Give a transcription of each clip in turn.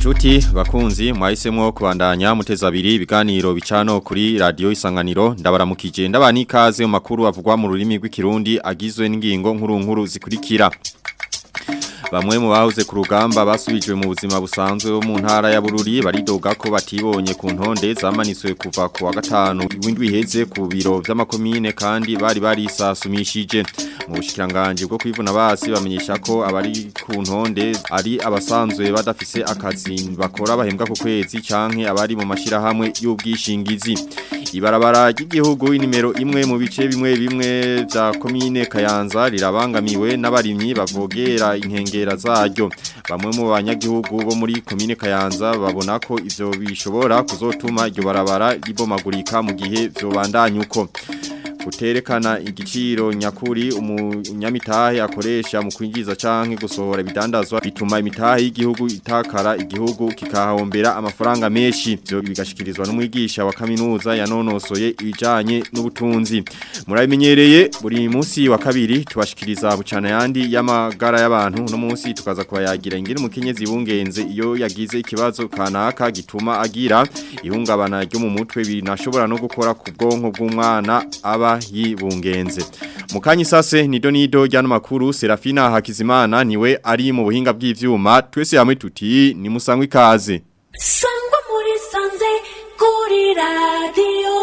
Nshuti bakunzi mwahisemwo kubandanya muteza abiri ibiganiro bicano kuri radio Isanganiro ndabaramukije ndabani ikaze mu makuru avugwa mu rurimi rw'ikirundi agizwe n'ingingo nkuru zikurikira. Bamwe mu bahoze ku rugamba basubijwe mu buzima busanzwe bo mu ntara ya Bururi baridoga ko batibonye ku ntonde zamanitswe kuva ku wa gatanu w'indwi iheze ku biro vy'amakomine kandi bari barisasumishije. Mu bushikiranganje bwo kwivuna basi bamenyesha ko abari ku ntonde ari abasanzwe badafise akazi bakora bahembwa ku kwezi canke abari mu mashirahamwe y'ubwishingizi. Ibarabara ry'igihugu inimero imwe mu bice bimwe vya komine Kayanza rirabangamiwe n'abarimyi bavogera inkengera zaryo. Bamwe mu banyagihugu bo muri komine Kayanza babona ko ivyo bishobora kuzotuma iryo barabara ribomagurika mu gihe vyobandanya uko. Kuterekana igiciro nyakuri umunyamitahe akoresha mu kwinjiza canke gusohora ibidandazwa bituma imitahe y'igihugu itakara igihugu kikahombera amafaranga menshi. Byo bigashikirizwa n'umwigisha wa kaminuza yanonosoye ibijanye n'ubutunzi. Murabimenyereye buri munsi wa kabiri tubashikiriza bucana yandi y'amagara y'abantu no munsi tukaza kubayagira ingire mukenyezi bungenze iyo yagize ikibazo kanaka gituma agira ihungabana ryo mu mutwe binashobora no gukora ku bwonko bw'umwana aba yibungenze. Mukanyi sase nido ryano makuru Serafina Hakizimana niwe ari mu buhinga bw'ivyuma twese hamwe tuti ni musangwe ikaze. Sangwa muri sanze kuri radio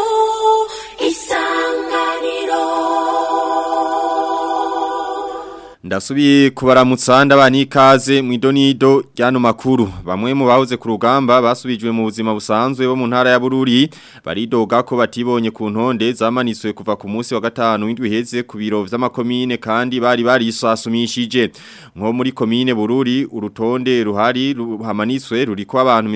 Isanganiro. Ndasubiye kubaramutsa ndabani ikaze mu idonido ryano makuru. Bamwe mu bahoze ku rugamba basubijwe mu buzima busanzwe bo mu ntara ya Bururi baridoga ko batibonye ku ntonde zamanitswe kuva ku munsi wa gatanu w'indwi iheze ku biro vy'amakomine kandi bari barisasumishije. Nko muri komine Bururi urutonde ruhari ruhamanitswe ruriko abantu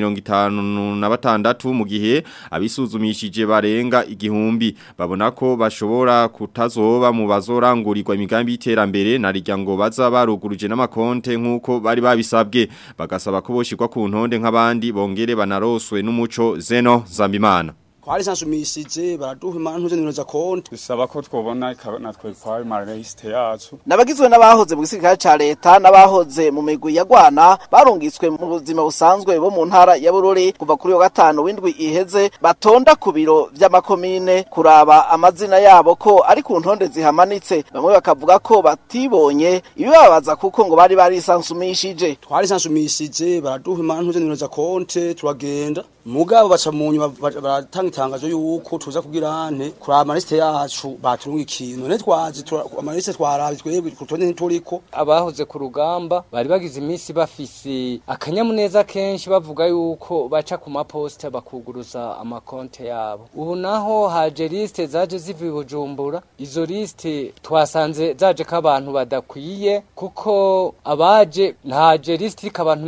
56 mu gihe abisuzumishije barenga igihumbi. Babona ko bashobora kutazoba mu bazorangurirwa imigambi y'iterambere na ngo baza baruguruje n'amakonte nkuko bari babisabwe bagasaba ko boshirwa ku ntonde nk'abandi bongere banaroswe n'umuco Zeno Zambimana. Kwari sansumishije baraduha impantu z'nimero za konti bisaba ko twobona natwe kwari mariste yacu nabagizwe n'abahoze mu gisirikare ca leta n'abahoze mu migwi yagwana barungitswe mu buzima busanzwe bo mu ntara ya Bururi kuva kuri wa gatanu w'indwi iheze batonda ku biro vy'amakomine kuraba amazina yabo ko ari ku ntonde zihamanitse. Bamwe bakavuga ko batibonye ibibabaza kuko ngo bari barisansumishije. Twari sansumishije baraduha impantu z'nimero za konti turagenda mugabo baca mu nyuma baratanga itangazo yuko tuza kugira ante kuri amaliste yacu baturunga ikintu ne twazi amaliste twarabi twebwe kutonde nturiko. Abahoze ku rugamba bari bagize iminsi bafise akanyamuneza kenshi bavuga yuko baca ku maposta bakuguruza amakonte yabo. Ubu naho haje liste zaje zivuye Bujumbura, izo liste twasanze zaje k'abantu badakwiye kuko abaje ntaje liste k'abantu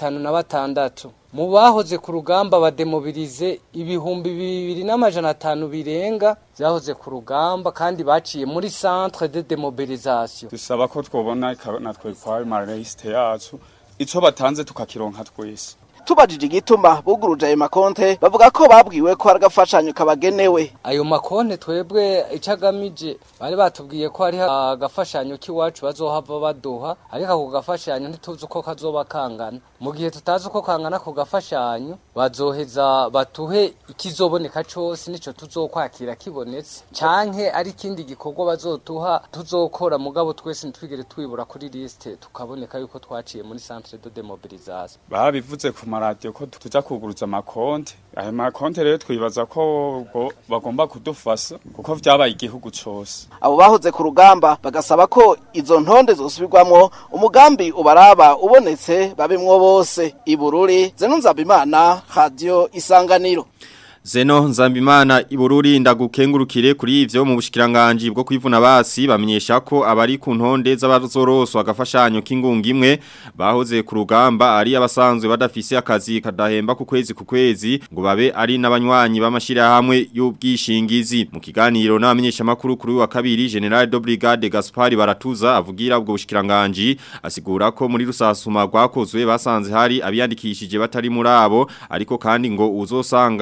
56. Mu bahoze ku rugamba bademobilize ibihumbi 2500 birenga byahoze ku rugamba kandi baciye muri centre de demobilisation. Bisaba ko twobona natwe kwari mariste yacu ico batanze tukakironka twese. Tubajije igituma buguruje ayo makonte bavuga ko babwiwe ko hari agafashanyo kabagenewe. Ayo makonte twebwe icagamije bari batubwiye ko hari agafashanyo k'iwacu bazohava baduha ariko ako gafashanyo ntituzi uko kazoba kangana. Mu gihe tutazi uko kangana ko gafashanyo bazoheza batuhe ikizoboneka cose nico tuzokwakira kibonetse canke ari kindi gikorwa bazotuha tuzokora mugabo twese ntwigere twibura kuri liste tukaboneka yuko twaciye muri centre de demobilisation. Babivuze ku maradiyo ko tuza kuguruza amakonte. Ayo makonte rero twibaza ko bagomba kudufasha kuko vyabaye igihugu cose. Abo bahoze ku rugamba bagasaba ko izo ntonde zosubirwamwo umugambi ubaraba ubonetse babimwo bose. Ibururi Zeno Nzambimana Radio Isanganiro. Zeno Nzambimana Ibururi ndagukengurukire kuri ivyo mu bushikiranganje bwo kwivuna basi bamenyesha ko abari ku ntonde z'abazoroswa agafashanyo k'ingunga imwe bahoze ku rugamba ari abasanzwe badafise akazi kadahemba ku kwezi ngo babe ari n'abanywanyi b'amashira hamwe y'ubwishingizi. Mu kiganiro n'abamenyesha makuru kuri wa kabiri General de Brigade Gaspard Baratuza avugira ubwo bushikiranganje asigura ko muri rusasuma rwakozwe basanze hari abiyandikishije batari muri abo ariko kandi ngo uzosanga baramu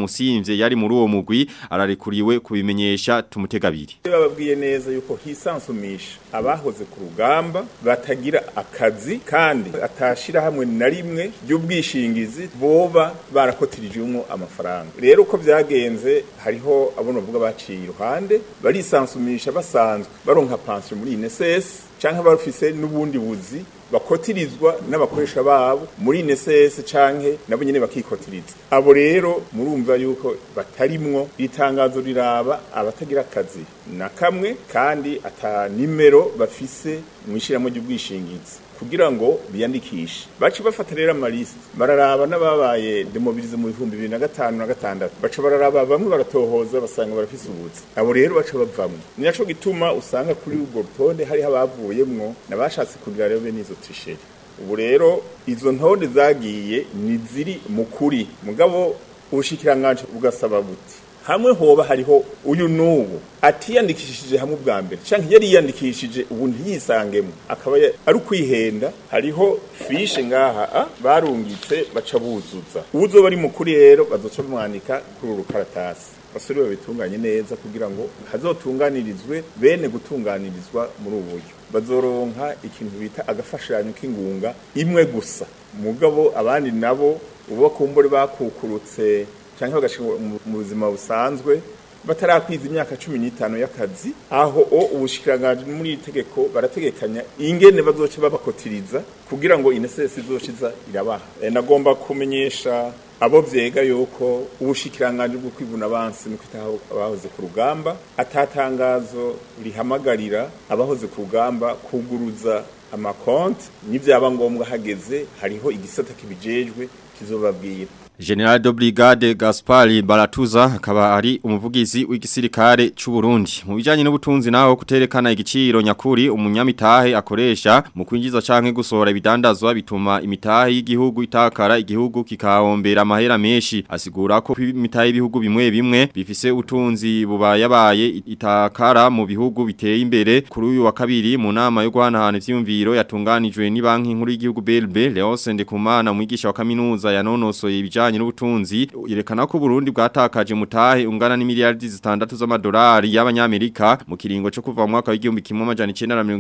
Musivye yari muri uwo mugwi ararekuriwe kubimenyesha tumutegabiri. Bababwiye neza yuko hisansumisha abahoze ku rugamba batagira akazi kandi atashira hamwe na rimwe by'ubwishingizi boba barakotirijemo amafaranga. Rero uko byagenze hariho abono vuga baciye iruhande barisansumisha basanzwe baronka pension muri INSS canke barufise n'ubundi buzi bakotirizwa n'abakoresha babo muri INSS canke nabo nyene bakikotiriza. Abo rero murumva yuko batarimwo itangazo riraba abatagira akazi na kamwe kandi ata nimero bafise mwishiramo ry'ubwishingizi kugira ngo biyandikishe. Baci bafata rero amaliste bararaba n'ababaye demobilize mu 2005 na 6 baca bararaba bamwe baratohoza basanga barafise ubuzi. Abo rero baca bavamwe. Ninaco gituma usanga kuri ubwo rutonde hari habavuyemwo nabashatse kugira rero benizo trisheri. Ubu rero izo ntonde zagiye ni ziri mukuri mugabo ubushikiranganje bugasaba buti hamwe hoba hariho uyu nubu atiyandikishije hamwe bwa mbere canke yari yandikishije ubu ntiyisangemo akaba ari kwihenda hariho fiche ngaha barungitse baca buzuza uzo bari mukuri rero bazoca bamwanika kuri urukaratasi basuri babitunganye neza kugira ngo hazotunganirizwe bene gutunganirizwa muri uburyo bazoronka ikintu bita agafashanyo k'ingunga imwe gusa mugabo abandi nabo ubo kumbure bakukurutse canke bagashika mu buzima busanzwe batarakwiza imyaka 15 y'akazi aho ubushikiranganje muri itegeko barategekanya ingene bazoca babakotiriza kugira ngo INSS izoshiza irabaha. Nagomba kumenyesha abo vyega yuko ubushikiranganje bwo kwivuna abansi no kwitaho abahoze ku rugamba atatangazo rihamagarira abahoze ku rugamba kuguruza amakonti n'ivyaba ngombwa hageze hariho igisata kibijejwe kizobabwira. General de Brigade Gaspari Baratuza akaba ari umuvugizi w'igisirikare c'u Burundi mu bijanye n'ubutunzi naho kuterekana igiciro nyakuri umunyamitahe akoresha mu kwinjiza canke gusohora ibidandazwa bituma imitahe y'igihugu itakara igihugu kikahombera amahera menshi asigura ko imitahe y'ibihugu bimwe bimwe bifise utunzi bubayabaye itakara mu bihugu biteye imbere kuri uyu wa kabiri mu nama yo guhanahana ivyumviro yatunganijwe ni banki nkuru y'igihugu BRB Leonce Ndekumana umwigisha wa kaminuza yanonosoye ibijanye n'ubutunzi yerekana ko Burundi bwatakaje mutahe ungana n'imiliyardi 6 z'amadolari y'abanyamerika mu kiringo cyo kuva mu mwaka w'igihumbi kimwe amajana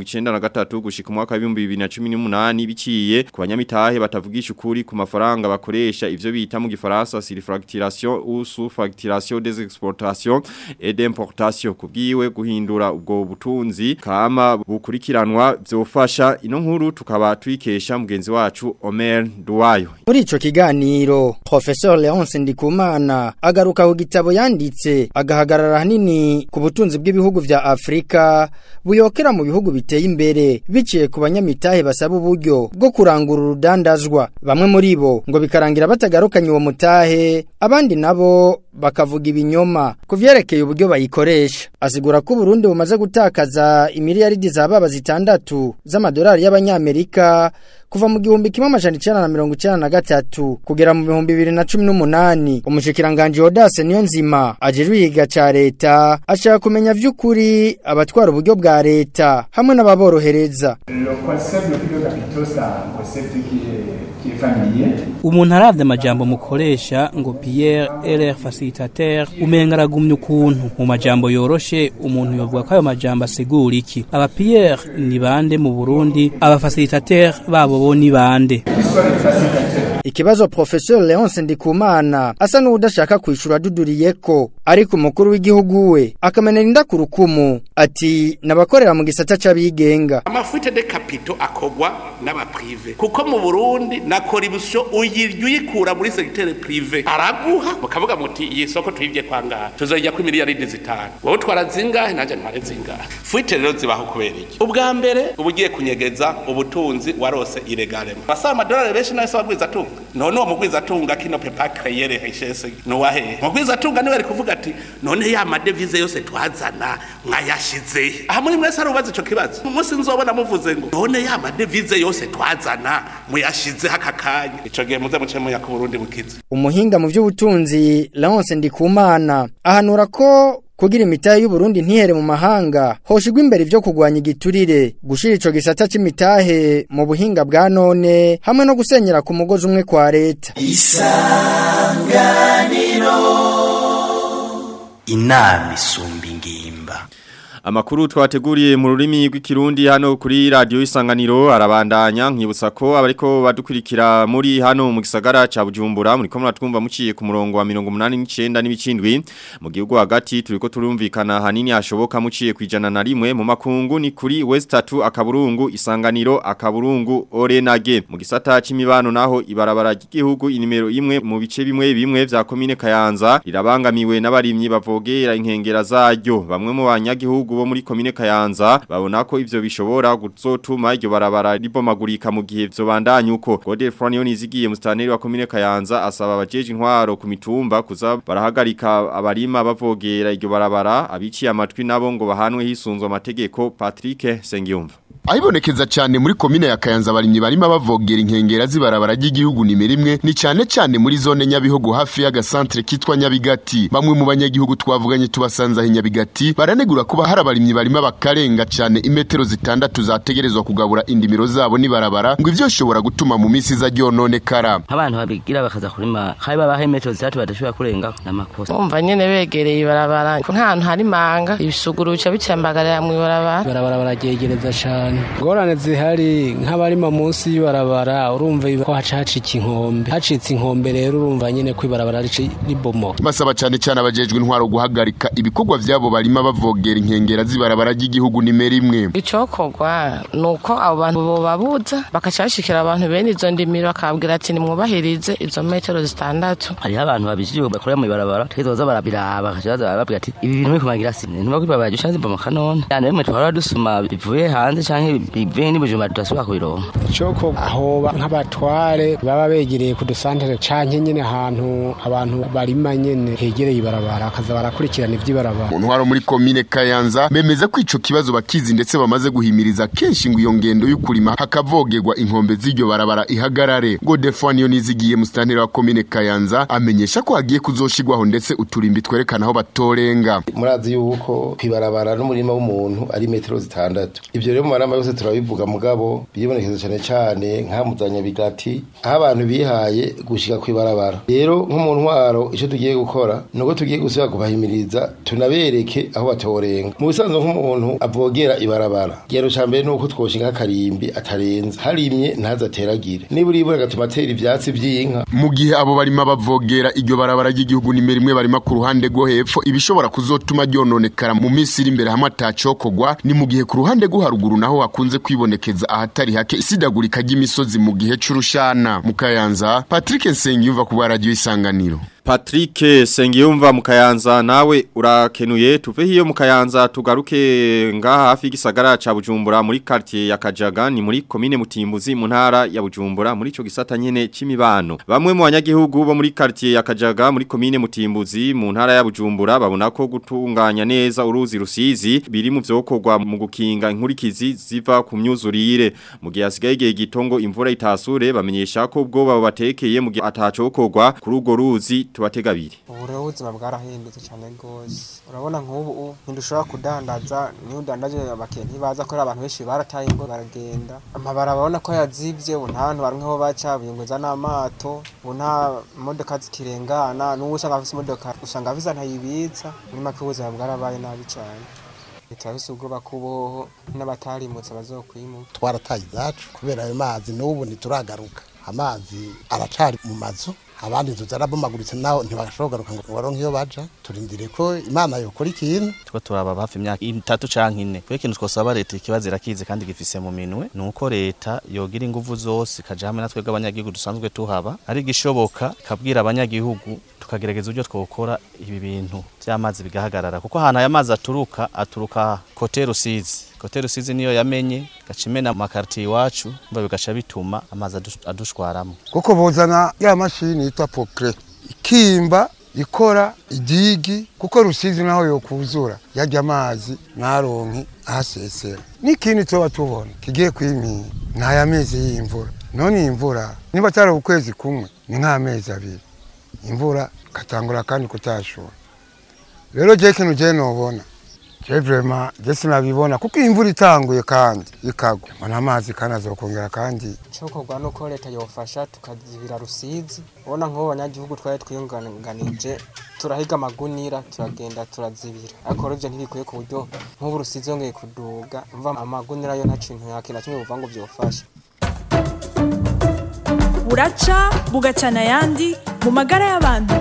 1993 gushika mu mwaka wa 2018 biciye ku banyamitahe batavugisha ukuri ku mafaranga bakoresha ivyo bita mu gifaransa surfacturation ou sous-facturation des exportations et d'importation kubwiwe guhindura ubwo butunzi kama bukurikiranwa vyofasha ino nkuru tukaba tuyikesha mugenzi wacu Omer Duwayo. Muri ico kiganiro Professor Leonce Ndikumana agaruka ku gitabo yanditse agahagarara hanini ku butunzi bw'ibihugu vya Afrika buyokera mu bihugu biteye imbere biciye ku banyamitahe basaba uburyo bwo kurangura urudandazwa bamwe muri bo ngo bikarangira batagarukanye uwo mutahe abandi nabo bakavuga ibinyoma kuvyerekeye uburyo bayikoresha asigura ko Burundi bumaze gutakaza imiliyaridi zababa 6 z'amadolari y'abanyamerika kuva mu gihumbi kimwe amajana 1993 kugera mu 2018 umushikiranganje Odase Niyonzima ajejwe yiga ca leta ashaka kumenya vy'ukuri abatwara uburyo bwa leta hamwe n'ababorohereza. Umuntu aravye amajambo mukoresha ngo Pierre LR facilitateur umenga aragumye ukuntu mu majambo yoroshe umuntu yovuga ko ayo majambo asigura iki aba Pierre ni bande mu Burundi aba facilitateur babo bo ni bande. Ikibazo Professor Leonce Ndikumana asa n'udashaka kwishura duduriyeko ariko umukuru w'igihugu we akamenera inda ku rukumu ati nabakorera mu gisata c'abigenga amafuite de capito akogwa n'aba privé kuko mu Burundi nakora ibusho uyikura muri secteur privé araguha mukavuga muti iyi soko tuyivye kwangara tuzojya ku miliyaridi 5 wowe twarazingahe nanje ntware zingahe fuite rero zibaho kubera iki ubwa mbere ubugiye kunyegeza ubutunzi warose ilegalema basa amadolari benshi nayo sabwiza tu none uwo mugwiza tunga kino pepa créer richesse no wahe mugwiza tunga niwe ari kuvuga ati none ya madevize yose twazana mwayashize aha muri mwese arubaza ico kibazo umunsi nzobona muvuze ngo none ya madevize yose twazana muyashize hakakanya ico gihe muze muce mu yaku Burundi bukize. Umuhinga mu by'ubutunzi Leonce Ndikumana ahanura ko kugira imitahe y'u Burundi ntihere mu mahanga hoshigwa imbere ivyo kugwanya igiturire gushira ico gisata c'imitahe mu buhinga bwa none hamwe no gusenyera ku mugozi umwe kwa leta. Isanganiro Isanganiro inama isumba ingimba. Amakuru twateguriye mu rurimi rw'ikirundi hano kuri radio Isanganiro arabandanya nkibutsa ko abariko badukurikira muri hano mu gisagara ca Bujumbura muri ko muratwumva muciye ku murongo wa 89 n'ibicindwi mu gihugu hagati turiko turumvikana hanini hashoboka muciye kwijana na rimwe mu makungu ni kuri West 3 akaburungu Isanganiro akaburungu Orenage mu gisata c'imibano naho ibarabara ry'igihugu inimero imwe mu bice bimwe vya commune Kayanza rirabangamiwe n'abarimyi bavogera inkengera zaryo bamwe mu banyagihugu bo muri commune Kayanza babona ko ivyo bishobora guzotuma iryo barabara ribomagurika mu gihe vyobandanya uko Godefroid Nizigiye mustaneri wa commune Kayanza asaba abajeje intwaro ku mitumba kuza barahagarika abarima bavogera iryo barabara abiciye amatwi nabo ngo bahanwe hisunzwe amategeko. Patrick Sengiyumva Aibonekeza cyane muri komine ya Kayanza barimyi barima bavogera inkengera z'ibarabara ry'igihugu nimero imwe ni cyane muri zone Nyabihogo hafi ya gasantre kitwa Nyabigati. Bamwe mu banyagihugu twavuganye tubasanza hi Nyabigati baranegura kuba hari abarimyi barima bakarenga cyane imetero zitandatu zategerezwa kugabura indimiro zabo nibarabara ngo ivyo shobora gutuma mu misi za ryononekara. Abantu babigira bakaza kurima haiba bahe metero zitatu badashobora kurenga namakosa. Umva nyene begereye ibarabara nk'ahantu hari manga ibisuguru bica bicambagarira mu ibarabara. Ibarabara baragegereza cyane. Ngorane zihari nk'abarima munsi y'ibarabara urumva ko hacacika inkombe. Hacitse inkombe rero urumva nyene ko ibarabara ribomo. Basaba cyane abajejwe intwaro guhagarika ibikorwa vyabo barima bavogera inkengera z'ibarabara ry'igihugu nimero imwe. Icokogwa nuko abo bantu bo babuza bakacashikira abantu bene izo ndimiro bakabwira ati nimwubahirize izo metero zitandatu. Hari abantu babijije bakorera mu ibarabara tezoza barabiraba bakajaza babwira ati ibi bintu bikumagira sine ntuba kwibabara gushanze bomba kanone. Yani mwe twara dusuma bivuye hanze canke bivuye ni bujuma tudasubira kubironka. Icoko aho nk'abatware baba begereye ku dusantere canke nyene ahantu abantu barima nyene hegereye ibarabara akaza barakurikirana ivy'ibarabara. Untwaro muri komine Kayanza bemeza ko ico kibazo bakizi ndetse bamaze guhimiriza kenshi ngo iyo ngendo y'ukurima hakavogerwa inkombe z'iryo barabara ihagarare. Godefroid Nizigiye mustaneri wa komine Kayanza amenyesha ko hagiye kuzoshigwaho ndetse uturimbi twerekana aho batorenga. Murazi yuko kwibarabara n'umurima w'umuntu ari metero zitandatu. Ivyo rero mu marama yose turabivuga mugabo biyibonekeza cyane nkamuzanya bigati aho abantu bihaye gushika kwibarabara. Rero nko ntwaro ico tugiye gukora nuko tugiye gusubira kubahimiriza tunabereke aho batorenga. Mu bisanzwe nk'umuntu avogera ibarabara gero cyambere nuko twoshinga karimbi atarenza harimye ntazateragire niba uri gatuma atera ivyatsi by'inka. Mu gihe abo barima bavogera iryo barabara ry'igihugu nimero imwe barima ku ruhande rwo hepfo ibishobora kuzotuma ryononekara mu minsi iri imbere hamwe atacokogwa ni mu gihe ku ruhande rwo haruguru naho hakunze kwibonekeza ahatari hake isidagurika ry'imisozi mu gihe c'urushana. Mu Kayanza Patrick Nsengiyumva ku radio Isanganiro. Patrick Sengiyumva mu Kayanza nawe urakenuye tuve hiyo mu Kayanza tugaruke ngaha hafi igisagara ca Bujumbura muri quartier ya Kajaga ni muri commune Mutimbuzi mu ntara ya Bujumbura muri ico gisata nyene c'imibano. Bamwe mu banyagihugu bo muri quartier ya Kajaga muri commune Mutimbuzi mu ntara ya Bujumbura babona ko gutunganya neza uruzi rusizi biri mu vyokorwa mu gukinga inkurikizi ziva ku myuzurire. Mu gihe asigaye igihe gitongo imvura itasure bamenyesha ko ubwo babo batekeye mu gihe atacokorwa kuri urwo ruzi tubatega biri. Ubuzima bwarahindutse cyane gose. Urabona nk'ubu ntidushobora kudandaza niyo udandaje abakenti baza ko abantu benshi barataye ngo baragenda. Amabara babona ko yazivye ubuntu barimwe baca biyunguza n'amato ubunta imodoka zikirengana n'uwusanga afise imodoka usanga aviza ntayibitsa muri make ubuzima bwarabaye nabi cyane. Itahise ubwoba kuboho n'abatarimutse bazokwimuka. Twarataye izacu kubera ayo mazi n'ubu ntituragaruka. Amazi aracari mu mazu abandi tuzarabomaguritse naho ntibashobora kugaruka ngo baronke iyo baja turindire ko Imana yokora ikintu. Two turaba hafi imyaka 3 canke 4 kwe kintu twosaba leta ikibazo irakize kandi gifise mu minwe nuko leta yogira ingufu zose kaja hamwe natwe bw'abanyagihugu dusanzwe tuhaba ari gishoboka kabwira abanyagihugu tukagerageza uburyo twokora ibi bintu by'amazi bigahagarara kuko hana aya mazi aturuka Kote Rusizi niyo yamenye gacimena makarti iwacu mba bigaca bituma amazi adushwaramo kuko bozana ya mashini yitwa Pokre ikimba ikora igigi kuko Rusizi naho yokuzura yajya amazi naronki ahasesera n'ikindi tuba tubona kigiye kwimi nta amezi y'imvura none imvura niba cyari ukwezi kumwe ni nk'amezi abiri imvura katangura kandi kutashura rero je kintu je nobona je vraiment je sinabibona kuko imvura itanguye kandi ikagwa mbona amazi kandi azokongera kandi cokorwa nuko leta yofasha tukazibira Rusizi ubona nk'abo banyagihugu twari twiyunganganije turahiga amagunira turagenda turazibira ariko rivyo ntibikuye ku buryo nk'ubu Rusizi yongeye kuduga umva amagunira yo nta kintu yakina kimwe buvango byofasha. Buraca bugacana yandi mu magara y'abantu.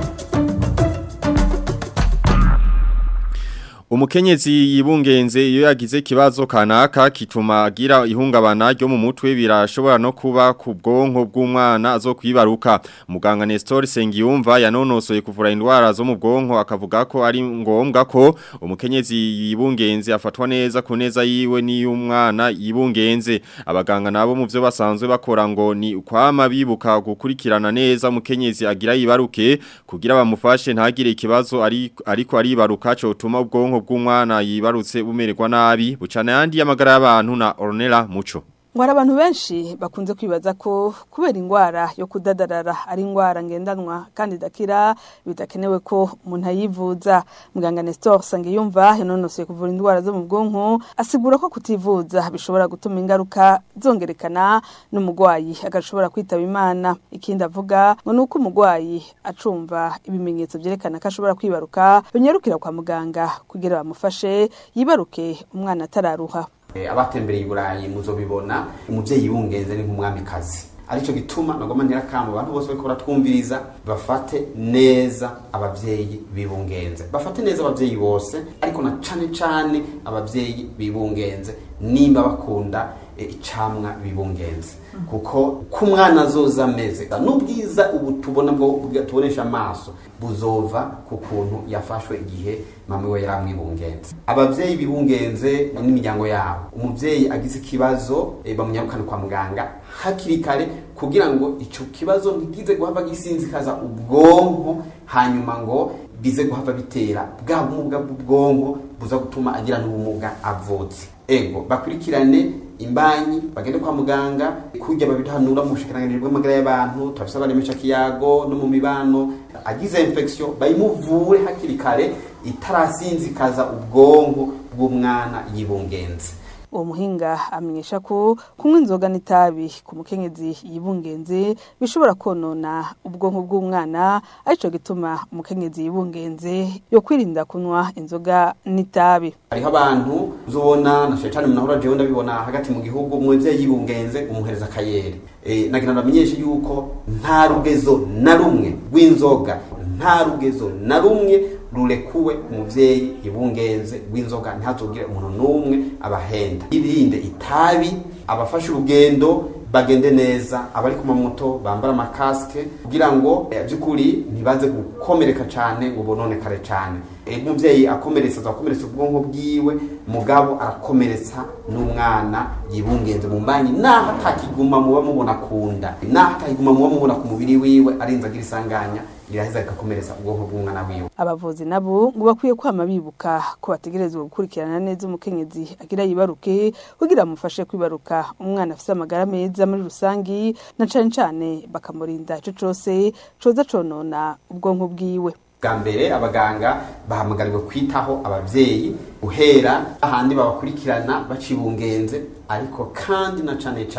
Umukenyezi yibungenze iyo yagize kibazo kanaka kituma agira ihungabana ryo mu mutwe birashobora no kuba ku bwonko bw'umwana azokwibaruka. Muganga Nestor Sengiyumva yanonosoye kuvura indwara zo mu bwonko akavuga ko ari ngombwa ko umukenyezi yibungenze afatwa neza ku neza yiwe n'iy'umwana yibungenze. Abaganga nabo mu byo basanzwe bakora ngo ni kwama bibuka gukurikirana neza umukenyezi agira yibaruke kugira bamufashe ntagire ikibazo ariko aribaruka cyo tuma ubwonko bw'umwana yibarutse bumererwa nabi bucana yandi y'amagara y'abantu na Ornella Muco. Ngwara abantu benshi bakunze kwibaza ko kubera ingwara yo kudadarara ari ingwara ngendanwa kandi dakira bidakenewe ko umuntu ayivuza. Muganga Nestor Sangiyumva yanonosoye kuvura indwara zo mu bwonko asigura ko kutivuza bishobora gutuma ingaruka zongerekana n'umugwayi agashobora kwitaba Imana. Ikindi avuga ngo nuko umugwayi acumva ibimenyetso byerekana ko ashobora kwibaruka binyarukira kwa muganga kugira bamufashe yibaruke umwana atararuha. Abatembereye Iburayi muzobibona umuvyeyi yibungenze ni nk'umwamikazi arico gituma nagoma ntirakamba abantu bose bariko baratwumviriza bafate neza abavyeyi bibungenze bafate neza abavyeyi bose ariko na cane abavyeyi bibungenze nimba bakunda icamwa bibungenze kuko kumwana azoza ameze n'ubwiza ubu tubona bwo tubonesha amaso buzova ku kuntu yafashwe igihe mama we yaramwibungenze. Abavyeyi bibungenze n'imiryango yabo umuvyeyi agize ikibazo bamunyarukana kwa muganga hakiri kare kugira ngo ico kibazo ntigize guhava gisinzikaza ubwonko hanyuma ngo bize guhava bitera bwa bumuga bw'ubwonko buza gutuma agira n'ubumuga avutse. Ego bakurikirane imbanyi bagende kwa muganga kujya babihanura mu bushikiranganje bw'amagara y'abantu tafisa banemesha kiyago no mu mibano agize infection bayimuvure hakiri kare itarasinzikaza ubwonko bw'umwana yibungenze. Uwo muhinga amenyesha ko kunywa inzoga n'itabi ku mukenyezi yibungenze bishobora konona ubwonko bw'umwana arico gituma umukenyezi yibungenze yo kwirinda kunywa inzoga n'itabi. Hariho abantu uzobona na cyane munahora jewe ndabibona hagati mu gihugu umuvyeyi yibungenze umuhereza kayere nagira ndamenyeshe yuko nta rugezo na rumwe rw'inzoga nta rugezo na rumwe rurekuwe umuvyeyi yibungenze rw'inzoga ntazogire umuntu numwe abahenda. Irinde itabi abafashe urugendo bagende neza abari ku mamoto bambara amakaske kugira ngo byukuri ntibaze gukomereka cyane ngo bononekare cyane. Umuvyeyi akomeretsa ubwonko bwiwe mugabo arakomeretsa n'umwana yibungenze mu mbanyi naho atakiguma muba mubona kunda naho atakiguma muba mubona ku mubiri wiwe arinze agira isanganya iraheza ikakomeretsa ubwonko bw'umwana wiwe. Abavuzi nabo ngo bakwiye kwama bibuka ko bategerezwa gukurikirana neza umukenyezi agira yibaruke kugira amufashe kwibaruka umwana afise amagara meza muri rusangi na cane bakamurinda ico cose coza conona ubwonko bwiwe. Gambere abaganga bahamagarirwa kwitaho abavyeyi uhera ahandi babakurikirana bacibungenze ariko kandi na cane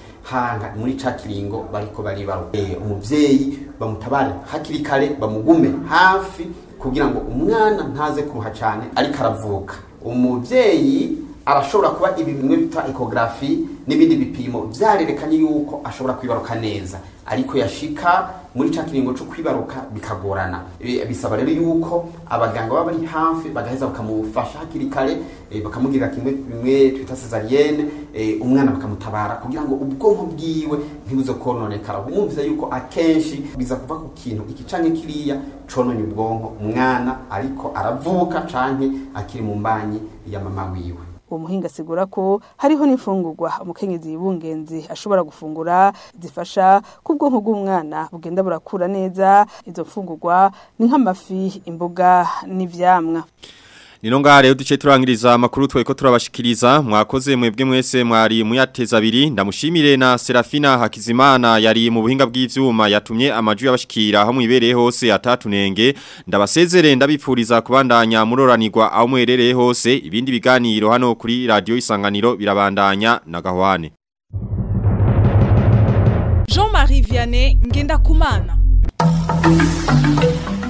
hanga muri cakiringo bariko baribaruka. Umuvyeyi bamutabare hakiri kare bamugume hafi kugira ngo umwana ntaze kuruha cane ariko aravuka. Umuvyeyi arashobora kuba ibi bimwe bita ecography n'ibindi bipimo vyarerekanye yuko ashobora kwibaruka neza ariko yashika muri cakiringo cyo kwibaruka bikagorana. Bisaba rero yuko abaganga baba bari hafi bagaheza bakamufasha hakiri kare bakamugira bimwe twita cesarienne umwana bakamutabara kugira ngo ubwonko bwiwe ntibuze kononekara. Umumviza yuko akenshi biza kuva ku kintu iki canke kiriya cononye ubwonko umwana ariko aravuka canke akiri mu mbanyi ya mama wiwe. Umuhinga asigura ko hariho n'imfungurwa umukenyezi yibungenze ashobora gufungura zifasha ku bwonko bw'umwana bugenda burakura neza. Izo mfungurwa ni nk'amafi, imboga n'ivyamwa. Nino ngaha rero duce turangiriza amakuru tweko turabashikiriza mwakoze mwebwe mwese mwari muyateza abiri ndamushimire na Serafina Hakizimana yari mu buhinga bw'ivyuma yatumye amajwi y'abashikira aho mwibereye hose atatunenge ndabasezere ndabipfuriza kubandanya muroranirwa aho mwerereye hose ibindi biganiro hano kuri radio Isanganiro birabandanya na Gahwane Jean-Marie Vianney Ngendakumana